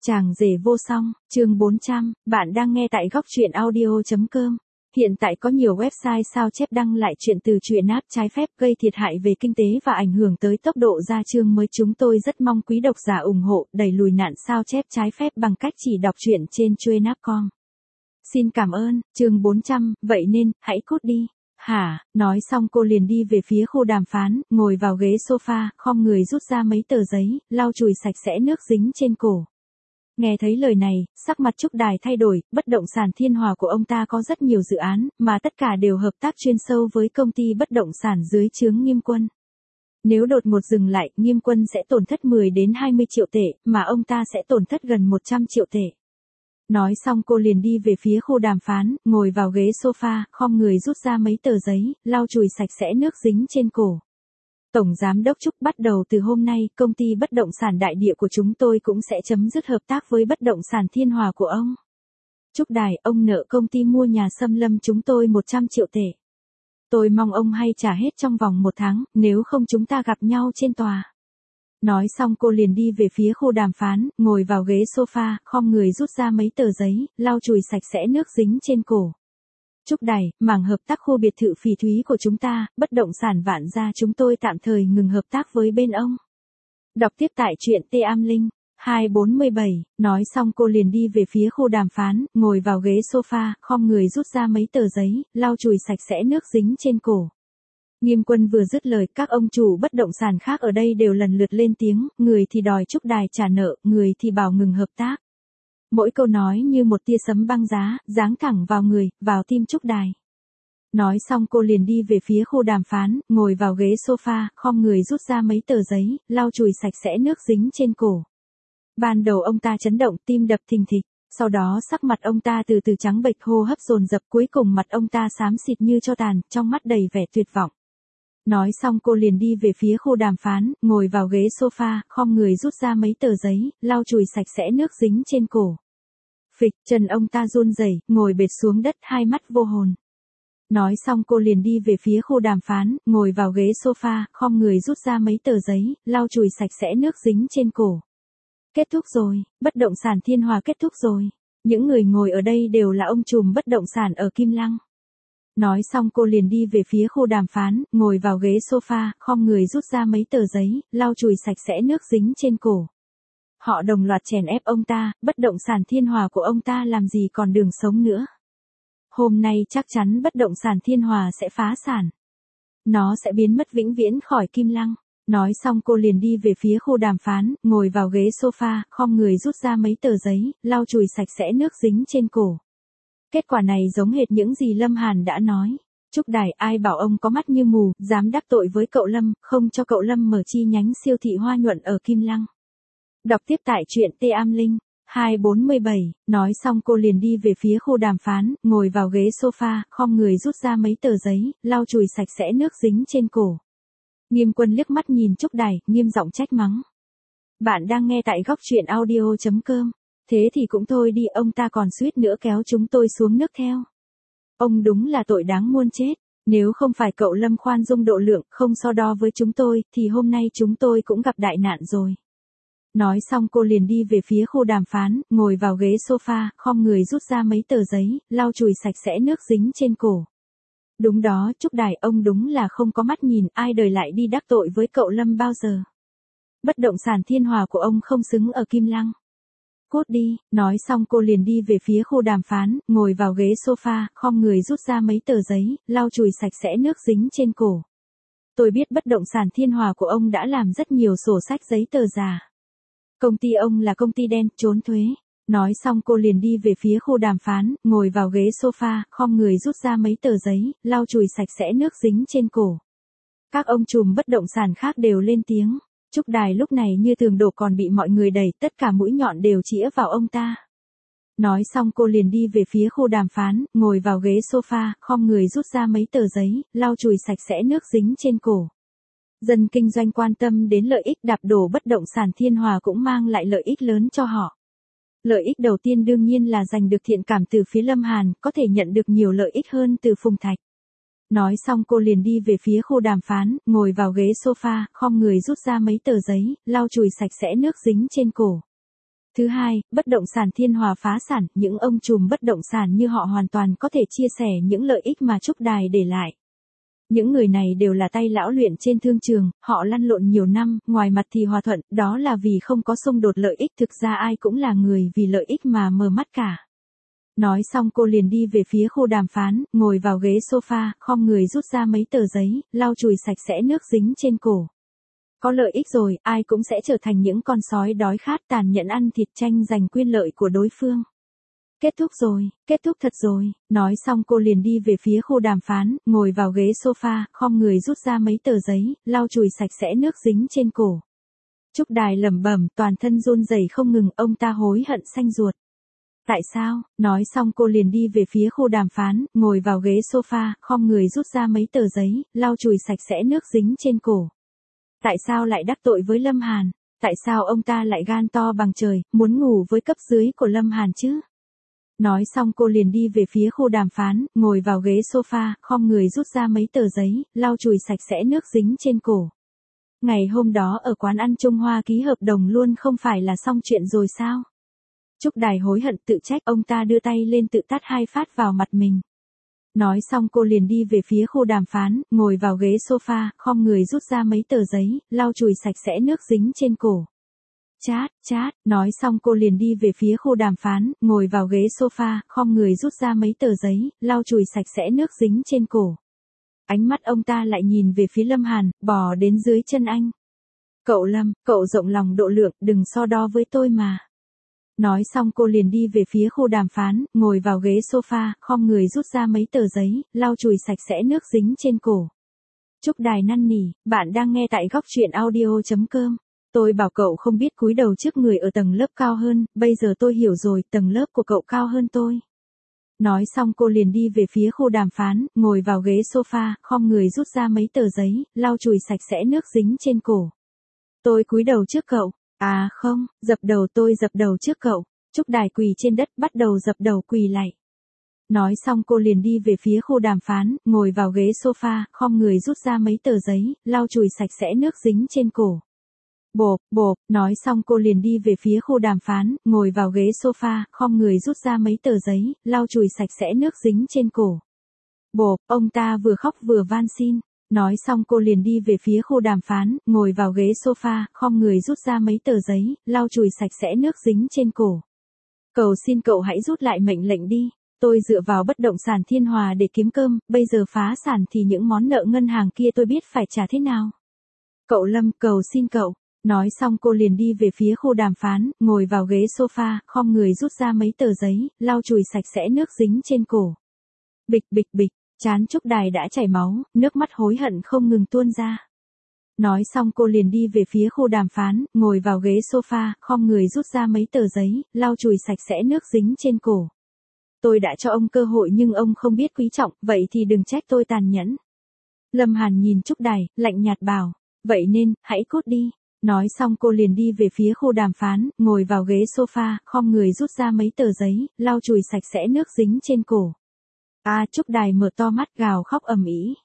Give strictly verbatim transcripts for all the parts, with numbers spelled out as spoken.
Chàng rể vô song, chương bốn trăm, bạn đang nghe tại góc truyện audio.com. Hiện tại có nhiều website sao chép đăng lại chuyện từ truyện áp trái phép gây thiệt hại về kinh tế và ảnh hưởng tới tốc độ ra chương mới. Chúng tôi rất mong quý độc giả ủng hộ đẩy lùi nạn sao chép trái phép bằng cách chỉ đọc truyện trên truyện áp chấm com. Xin cảm ơn, chương bốn trăm, vậy nên, hãy cút đi. Hả, nói xong cô liền đi về phía khu đàm phán, ngồi vào ghế sofa, khom người rút ra mấy tờ giấy, lau chùi sạch sẽ nước dính trên cổ. Nghe thấy lời này, sắc mặt Trúc Đài thay đổi, bất động sản Thiên Hòa của ông ta có rất nhiều dự án, mà tất cả đều hợp tác chuyên sâu với công ty bất động sản dưới trướng Nghiêm Quân. Nếu đột ngột dừng lại, Nghiêm Quân sẽ tổn thất mười đến hai mươi triệu tệ, mà ông ta sẽ tổn thất gần một trăm triệu tệ. Nói xong cô liền đi về phía khu đàm phán, ngồi vào ghế sofa, khom người rút ra mấy tờ giấy, lau chùi sạch sẽ nước dính trên cổ. Tổng Giám đốc Trúc, bắt đầu từ hôm nay, công ty bất động sản đại địa của chúng tôi cũng sẽ chấm dứt hợp tác với bất động sản Thiên Hòa của ông. Trúc Đài, ông nợ công ty mua nhà Sâm Lâm chúng tôi một trăm triệu tệ. Tôi mong ông hay trả hết trong vòng một tháng, nếu không chúng ta gặp nhau trên tòa. Nói xong cô liền đi về phía khu đàm phán, ngồi vào ghế sofa, khom người rút ra mấy tờ giấy, lau chùi sạch sẽ nước dính trên cổ. Trúc Đài, mảng hợp tác khu biệt thự phỉ thúy của chúng ta, bất động sản Vạn Gia chúng tôi tạm thời ngừng hợp tác với bên ông. Đọc tiếp tại truyện T Am Linh, hai bốn bảy, nói xong cô liền đi về phía khu đàm phán, ngồi vào ghế sofa, khom người rút ra mấy tờ giấy, lau chùi sạch sẽ nước dính trên cổ. Nghiêm Quân vừa dứt lời, các ông chủ bất động sản khác ở đây đều lần lượt lên tiếng, người thì đòi Trúc Đài trả nợ, người thì bảo ngừng hợp tác. Mỗi câu nói như một tia sấm băng giá, giáng thẳng vào người, vào tim Trúc Đài. Nói xong cô liền đi về phía khu đàm phán, ngồi vào ghế sofa, khom người rút ra mấy tờ giấy, lau chùi sạch sẽ nước dính trên cổ. Ban đầu ông ta chấn động, tim đập thình thịch, sau đó sắc mặt ông ta từ từ trắng bệch, hô hấp dồn dập, cuối cùng mặt ông ta xám xịt như tro tàn, trong mắt đầy vẻ tuyệt vọng. Nói xong cô liền đi về phía khu đàm phán, ngồi vào ghế sofa, khom người rút ra mấy tờ giấy, lau chùi sạch sẽ nước dính trên cổ. Phịch, chân ông ta run rẩy, ngồi bệt xuống đất, hai mắt vô hồn. Nói xong cô liền đi về phía khu đàm phán, ngồi vào ghế sofa, khom người rút ra mấy tờ giấy, lau chùi sạch sẽ nước dính trên cổ. Kết thúc rồi, bất động sản Thiên Hòa kết thúc rồi. Những người ngồi ở đây đều là ông trùm bất động sản ở Kim Lăng. Nói xong cô liền đi về phía khu đàm phán, ngồi vào ghế sofa, khom người rút ra mấy tờ giấy, lau chùi sạch sẽ nước dính trên cổ. Họ đồng loạt chèn ép ông ta, bất động sản Thiên Hòa của ông ta làm gì còn đường sống nữa. Hôm nay chắc chắn bất động sản Thiên Hòa sẽ phá sản. Nó sẽ biến mất vĩnh viễn khỏi Kim Lăng. Nói xong cô liền đi về phía khu đàm phán, ngồi vào ghế sofa, khom người rút ra mấy tờ giấy, lau chùi sạch sẽ nước dính trên cổ. Kết quả này giống hệt những gì Lâm Hàn đã nói. Trúc Đài, ai bảo ông có mắt như mù, dám đắc tội với cậu Lâm, không cho cậu Lâm mở chi nhánh siêu thị Hoa Nhuận ở Kim Lăng. Đọc tiếp tại truyện T Am Linh, hai bốn bảy, nói xong cô liền đi về phía khu đàm phán, ngồi vào ghế sofa, khom người rút ra mấy tờ giấy, lau chùi sạch sẽ nước dính trên cổ. Nghiêm Quân liếc mắt nhìn Trúc Đài, nghiêm giọng trách mắng. Bạn đang nghe tại góc truyện audio.com. Thế thì cũng thôi đi, ông ta còn suýt nữa kéo chúng tôi xuống nước theo. Ông đúng là tội đáng muôn chết. Nếu không phải cậu Lâm khoan dung độ lượng, không so đo với chúng tôi, thì hôm nay chúng tôi cũng gặp đại nạn rồi. Nói xong cô liền đi về phía khu đàm phán, ngồi vào ghế sofa, khom người rút ra mấy tờ giấy, lau chùi sạch sẽ nước dính trên cổ. Đúng đó, Trúc Đài, ông đúng là không có mắt nhìn, ai đời lại đi đắc tội với cậu Lâm bao giờ. Bất động sản Thiên Hòa của ông không xứng ở Kim Lăng. Cút đi, nói xong cô liền đi về phía khu đàm phán, ngồi vào ghế sofa, khom người rút ra mấy tờ giấy, lau chùi sạch sẽ nước dính trên cổ. Tôi biết bất động sản Thiên Hòa của ông đã làm rất nhiều sổ sách giấy tờ giả. Công ty ông là công ty đen, trốn thuế. Nói xong cô liền đi về phía khu đàm phán, ngồi vào ghế sofa, khom người rút ra mấy tờ giấy, lau chùi sạch sẽ nước dính trên cổ. Các ông trùm bất động sản khác đều lên tiếng. Trúc Đài lúc này như tường đổ còn bị mọi người đẩy, tất cả mũi nhọn đều chĩa vào ông ta. Nói xong cô liền đi về phía khu đàm phán, ngồi vào ghế sofa, khom người rút ra mấy tờ giấy, lau chùi sạch sẽ nước dính trên cổ. Dân kinh doanh quan tâm đến lợi ích, đạp đổ bất động sản Thiên Hòa cũng mang lại lợi ích lớn cho họ. Lợi ích đầu tiên đương nhiên là giành được thiện cảm từ phía Lâm Hàn, có thể nhận được nhiều lợi ích hơn từ Phùng Thạch. Nói xong cô liền đi về phía khu đàm phán, ngồi vào ghế sofa, khom người rút ra mấy tờ giấy, lau chùi sạch sẽ nước dính trên cổ. Thứ hai, bất động sản Thiên Hòa phá sản, những ông trùm bất động sản như họ hoàn toàn có thể chia sẻ những lợi ích mà Trúc Đài để lại. Những người này đều là tay lão luyện trên thương trường, họ lăn lộn nhiều năm, ngoài mặt thì hòa thuận, đó là vì không có xung đột lợi ích, thực ra ai cũng là người vì lợi ích mà mờ mắt cả. Nói xong cô liền đi về phía khu đàm phán, ngồi vào ghế sofa, khom người rút ra mấy tờ giấy, lau chùi sạch sẽ nước dính trên cổ. Có lợi ích rồi, ai cũng sẽ trở thành những con sói đói khát tàn nhẫn ăn thịt tranh giành quyền lợi của đối phương. Kết thúc rồi, kết thúc thật rồi, nói xong cô liền đi về phía khu đàm phán, ngồi vào ghế sofa, khom người rút ra mấy tờ giấy, lau chùi sạch sẽ nước dính trên cổ. Trúc Đài lẩm bẩm, toàn thân run rẩy không ngừng, ông ta hối hận xanh ruột. Tại sao? Nói xong cô liền đi về phía khu đàm phán, ngồi vào ghế sofa, khom người rút ra mấy tờ giấy, lau chùi sạch sẽ nước dính trên cổ. Tại sao lại đắc tội với Lâm Hàn? Tại sao ông ta lại gan to bằng trời, muốn ngủ với cấp dưới của Lâm Hàn chứ? Nói xong cô liền đi về phía khu đàm phán, ngồi vào ghế sofa, khom người rút ra mấy tờ giấy, lau chùi sạch sẽ nước dính trên cổ. Ngày hôm đó ở quán ăn Trung Hoa ký hợp đồng luôn không phải là xong chuyện rồi sao? Trúc Đài hối hận tự trách, ông ta đưa tay lên tự tát hai phát vào mặt mình. Nói xong cô liền đi về phía khu đàm phán, ngồi vào ghế sofa, khom người rút ra mấy tờ giấy, lau chùi sạch sẽ nước dính trên cổ. Chát, chát, nói xong cô liền đi về phía khu đàm phán, ngồi vào ghế sofa, khom người rút ra mấy tờ giấy, lau chùi sạch sẽ nước dính trên cổ. Ánh mắt ông ta lại nhìn về phía Lâm Hàn, bò đến dưới chân anh. Cậu Lâm, cậu rộng lòng độ lượng, đừng so đo với tôi mà. Nói xong cô liền đi về phía khu đàm phán, ngồi vào ghế sofa, khom người rút ra mấy tờ giấy, lau chùi sạch sẽ nước dính trên cổ. Trúc Đài năn nỉ, bạn đang nghe tại góc truyện audio chấm com. Tôi bảo cậu không biết cúi đầu trước người ở tầng lớp cao hơn, bây giờ tôi hiểu rồi, tầng lớp của cậu cao hơn tôi. Nói xong cô liền đi về phía khu đàm phán, ngồi vào ghế sofa, khom người rút ra mấy tờ giấy, lau chùi sạch sẽ nước dính trên cổ. Tôi cúi đầu trước cậu. À không, dập đầu tôi dập đầu trước cậu. Trúc Đài quỳ trên đất bắt đầu dập đầu quỳ lạy. Nói xong cô liền đi về phía khu đàm phán, ngồi vào ghế sofa, khom người rút ra mấy tờ giấy, lau chùi sạch sẽ nước dính trên cổ. Bộp, bộp, nói xong cô liền đi về phía khu đàm phán, ngồi vào ghế sofa, khom người rút ra mấy tờ giấy, lau chùi sạch sẽ nước dính trên cổ. Bộp, ông ta vừa khóc vừa van xin. Nói xong cô liền đi về phía khu đàm phán, ngồi vào ghế sofa, khom người rút ra mấy tờ giấy, lau chùi sạch sẽ nước dính trên cổ. Cầu xin cậu hãy rút lại mệnh lệnh đi. Tôi dựa vào bất động sản Thiên Hòa để kiếm cơm, bây giờ phá sản thì những món nợ ngân hàng kia tôi biết phải trả thế nào. Cậu Lâm, cầu xin cậu. Nói xong cô liền đi về phía khu đàm phán, ngồi vào ghế sofa, khom người rút ra mấy tờ giấy, lau chùi sạch sẽ nước dính trên cổ. Bịch bịch bịch, trán Trúc Đài đã chảy máu, nước mắt hối hận không ngừng tuôn ra. Nói xong cô liền đi về phía khu đàm phán, ngồi vào ghế sofa, khom người rút ra mấy tờ giấy, lau chùi sạch sẽ nước dính trên cổ. Tôi đã cho ông cơ hội nhưng ông không biết quý trọng, vậy thì đừng trách tôi tàn nhẫn. Lâm Hàn nhìn Trúc Đài, lạnh nhạt bảo, vậy nên, hãy cút đi. Nói xong cô liền đi về phía khu đàm phán, ngồi vào ghế sofa, khom người rút ra mấy tờ giấy, lau chùi sạch sẽ nước dính trên cổ. À, Trúc Đài mở to mắt gào khóc ầm ĩ.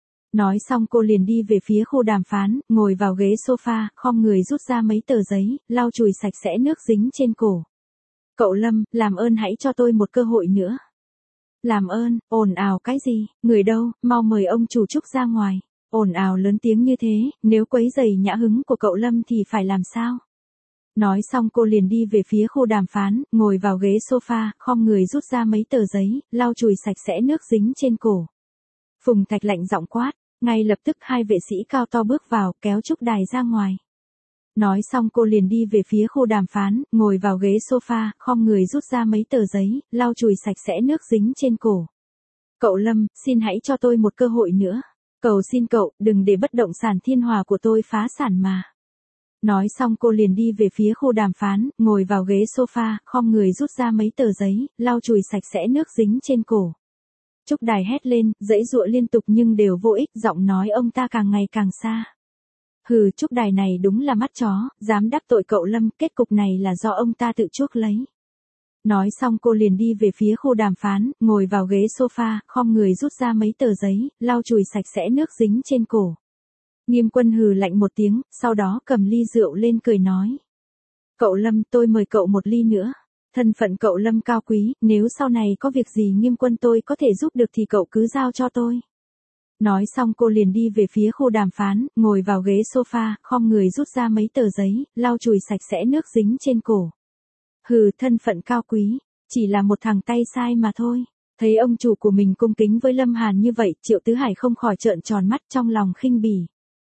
Nói xong cô liền đi về phía khu đàm phán, ngồi vào ghế sofa, khom người rút ra mấy tờ giấy, lau chùi sạch sẽ nước dính trên cổ. Cậu Lâm, làm ơn hãy cho tôi một cơ hội nữa. Làm ơn, ồn ào cái gì, người đâu, mau mời ông chủ Trúc ra ngoài. Ồn ào lớn tiếng như thế, nếu quấy rầy nhã hứng của cậu Lâm thì phải làm sao? Nói xong cô liền đi về phía khu đàm phán, ngồi vào ghế sofa, khom người rút ra mấy tờ giấy, lau chùi sạch sẽ nước dính trên cổ. Phùng Thạch lạnh giọng quát, ngay lập tức hai vệ sĩ cao to bước vào, kéo Trúc Đài ra ngoài. Nói xong cô liền đi về phía khu đàm phán, ngồi vào ghế sofa, khom người rút ra mấy tờ giấy, lau chùi sạch sẽ nước dính trên cổ. Cậu Lâm, xin hãy cho tôi một cơ hội nữa. Cầu xin cậu, đừng để bất động sản Thiên Hòa của tôi phá sản mà. Nói xong cô liền đi về phía khu đàm phán, ngồi vào ghế sofa, khom người rút ra mấy tờ giấy, lau chùi sạch sẽ nước dính trên cổ. Trúc Đài hét lên, giãy giụa liên tục nhưng đều vô ích, giọng nói ông ta càng ngày càng xa. Hừ, Trúc Đài này đúng là mắt chó, dám đắc tội cậu Lâm, kết cục này là do ông ta tự chuốc lấy. Nói xong cô liền đi về phía khu đàm phán, ngồi vào ghế sofa, khom người rút ra mấy tờ giấy, lau chùi sạch sẽ nước dính trên cổ. Nghiêm Quân hừ lạnh một tiếng, sau đó cầm ly rượu lên cười nói. Cậu Lâm, tôi mời cậu một ly nữa. Thân phận cậu Lâm cao quý, nếu sau này có việc gì Nghiêm Quân tôi có thể giúp được thì cậu cứ giao cho tôi. Nói xong cô liền đi về phía khu đàm phán, ngồi vào ghế sofa, khom người rút ra mấy tờ giấy, lau chùi sạch sẽ nước dính trên cổ. Hừ, thân phận cao quý, chỉ là một thằng tay sai mà thôi. Thấy ông chủ của mình cung kính với Lâm Hàn như vậy, Triệu Tứ Hải không khỏi trợn tròn mắt trong lòng khinh bỉ.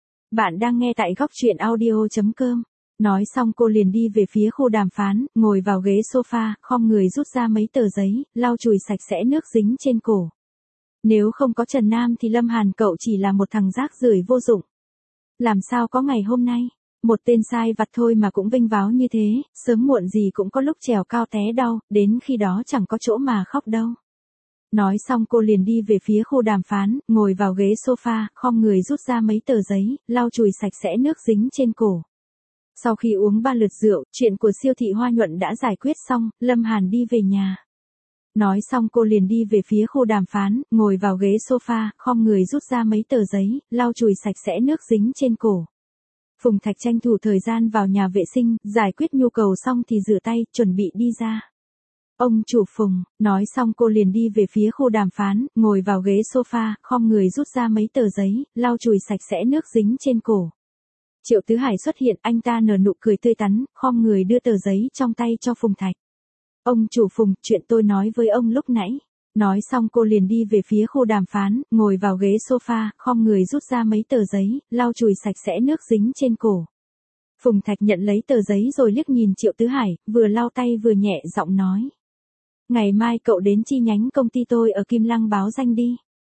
Bạn đang nghe tại góc truyện audio.com. Nói xong cô liền đi về phía khu đàm phán, ngồi vào ghế sofa, khom người rút ra mấy tờ giấy, lau chùi sạch sẽ nước dính trên cổ. Nếu không có Trần Nam thì Lâm Hàn cậu chỉ là một thằng rác rưởi vô dụng. Làm sao có ngày hôm nay, một tên sai vặt thôi mà cũng vinh váo như thế, sớm muộn gì cũng có lúc trèo cao té đau, đến khi đó chẳng có chỗ mà khóc đâu. Nói xong cô liền đi về phía khu đàm phán, ngồi vào ghế sofa, khom người rút ra mấy tờ giấy, lau chùi sạch sẽ nước dính trên cổ. Sau khi uống ba lượt rượu, chuyện của siêu thị Hoa Nhuận đã giải quyết xong, Lâm Hàn đi về nhà. Nói xong cô liền đi về phía khu đàm phán, ngồi vào ghế sofa, khom người rút ra mấy tờ giấy, lau chùi sạch sẽ nước dính trên cổ. Phùng Thạch tranh thủ thời gian vào nhà vệ sinh, giải quyết nhu cầu xong thì rửa tay, chuẩn bị đi ra. Ông chủ Phùng, nói xong cô liền đi về phía khu đàm phán, ngồi vào ghế sofa, khom người rút ra mấy tờ giấy, lau chùi sạch sẽ nước dính trên cổ. Triệu Tứ Hải xuất hiện, anh ta nở nụ cười tươi tắn, khom người đưa tờ giấy trong tay cho Phùng Thạch. Ông chủ Phùng, chuyện tôi nói với ông lúc nãy. Nói xong cô liền đi về phía khu đàm phán, ngồi vào ghế sofa, khom người rút ra mấy tờ giấy, lau chùi sạch sẽ nước dính trên cổ. Phùng Thạch nhận lấy tờ giấy rồi liếc nhìn Triệu Tứ Hải, vừa lau tay vừa nhẹ giọng nói. Ngày mai cậu đến chi nhánh công ty tôi ở Kim Lăng báo danh đi.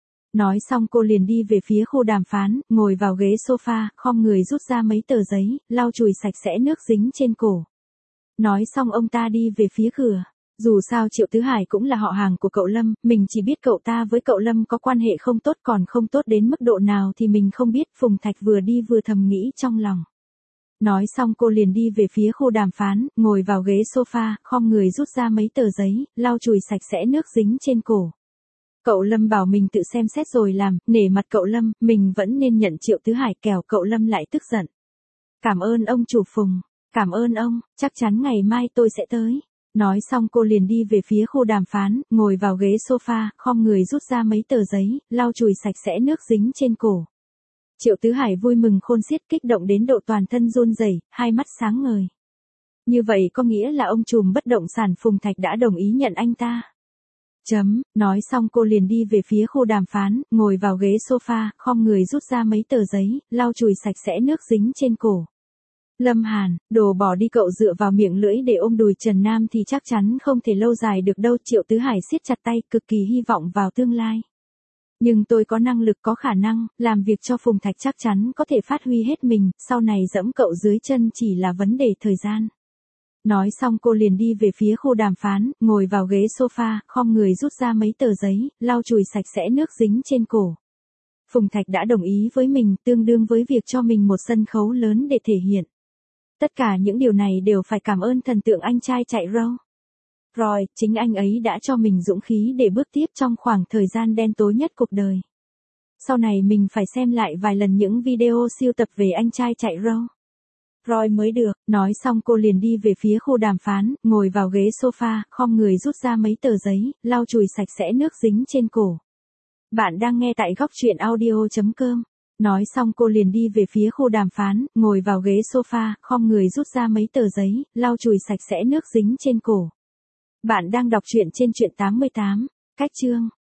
Nói xong cô liền đi về phía khu đàm phán, ngồi vào ghế sofa, khom người rút ra mấy tờ giấy, lau chùi sạch sẽ nước dính trên cổ. Nói xong ông ta đi về phía cửa. Dù sao Triệu Tứ Hải cũng là họ hàng của cậu Lâm, mình chỉ biết cậu ta với cậu Lâm có quan hệ không tốt, còn không tốt đến mức độ nào thì mình không biết. Phùng Thạch vừa đi vừa thầm nghĩ trong lòng. Nói xong cô liền đi về phía khu đàm phán, ngồi vào ghế sofa, khom người rút ra mấy tờ giấy, lau chùi sạch sẽ nước dính trên cổ. Cậu Lâm bảo mình tự xem xét rồi làm, nể mặt cậu Lâm, mình vẫn nên nhận Triệu Tứ Hải, kẻo cậu Lâm lại tức giận. Cảm ơn ông chủ Phùng, cảm ơn ông, chắc chắn ngày mai tôi sẽ tới. Nói xong cô liền đi về phía khu đàm phán, ngồi vào ghế sofa, khom người rút ra mấy tờ giấy, lau chùi sạch sẽ nước dính trên cổ. Triệu Tứ Hải vui mừng khôn xiết, kích động đến độ toàn thân run rẩy, hai mắt sáng ngời. Như vậy có nghĩa là ông trùm bất động sản Phùng Thạch đã đồng ý nhận anh ta. Chấm, nói xong cô liền đi về phía khu đàm phán, ngồi vào ghế sofa, khom người rút ra mấy tờ giấy, lau chùi sạch sẽ nước dính trên cổ. Lâm Hàn, đồ bỏ đi, cậu dựa vào miệng lưỡi để ôm đùi Trần Nam thì chắc chắn không thể lâu dài được đâu. Triệu Tứ Hải siết chặt tay, cực kỳ hy vọng vào tương lai. Nhưng tôi có năng lực, có khả năng, làm việc cho Phùng Thạch chắc chắn có thể phát huy hết mình, sau này dẫm cậu dưới chân chỉ là vấn đề thời gian. Nói xong cô liền đi về phía khu đàm phán, ngồi vào ghế sofa, khom người rút ra mấy tờ giấy, lau chùi sạch sẽ nước dính trên cổ. Phùng Thạch đã đồng ý với mình, tương đương với việc cho mình một sân khấu lớn để thể hiện. Tất cả những điều này đều phải cảm ơn thần tượng anh trai chạy râu. Rồi, chính anh ấy đã cho mình dũng khí để bước tiếp trong khoảng thời gian đen tối nhất cuộc đời. Sau này mình phải xem lại vài lần những video siêu tập về anh trai chạy râu. Rồi mới được. Nói xong cô liền đi về phía khu đàm phán, ngồi vào ghế sofa, khom người rút ra mấy tờ giấy, lau chùi sạch sẽ nước dính trên cổ. Bạn đang nghe tại góc truyện audio.com. Nói xong cô liền đi về phía khu đàm phán, ngồi vào ghế sofa, khom người rút ra mấy tờ giấy, lau chùi sạch sẽ nước dính trên cổ. Bạn đang đọc truyện trên truyện tám mươi tám, cách chương.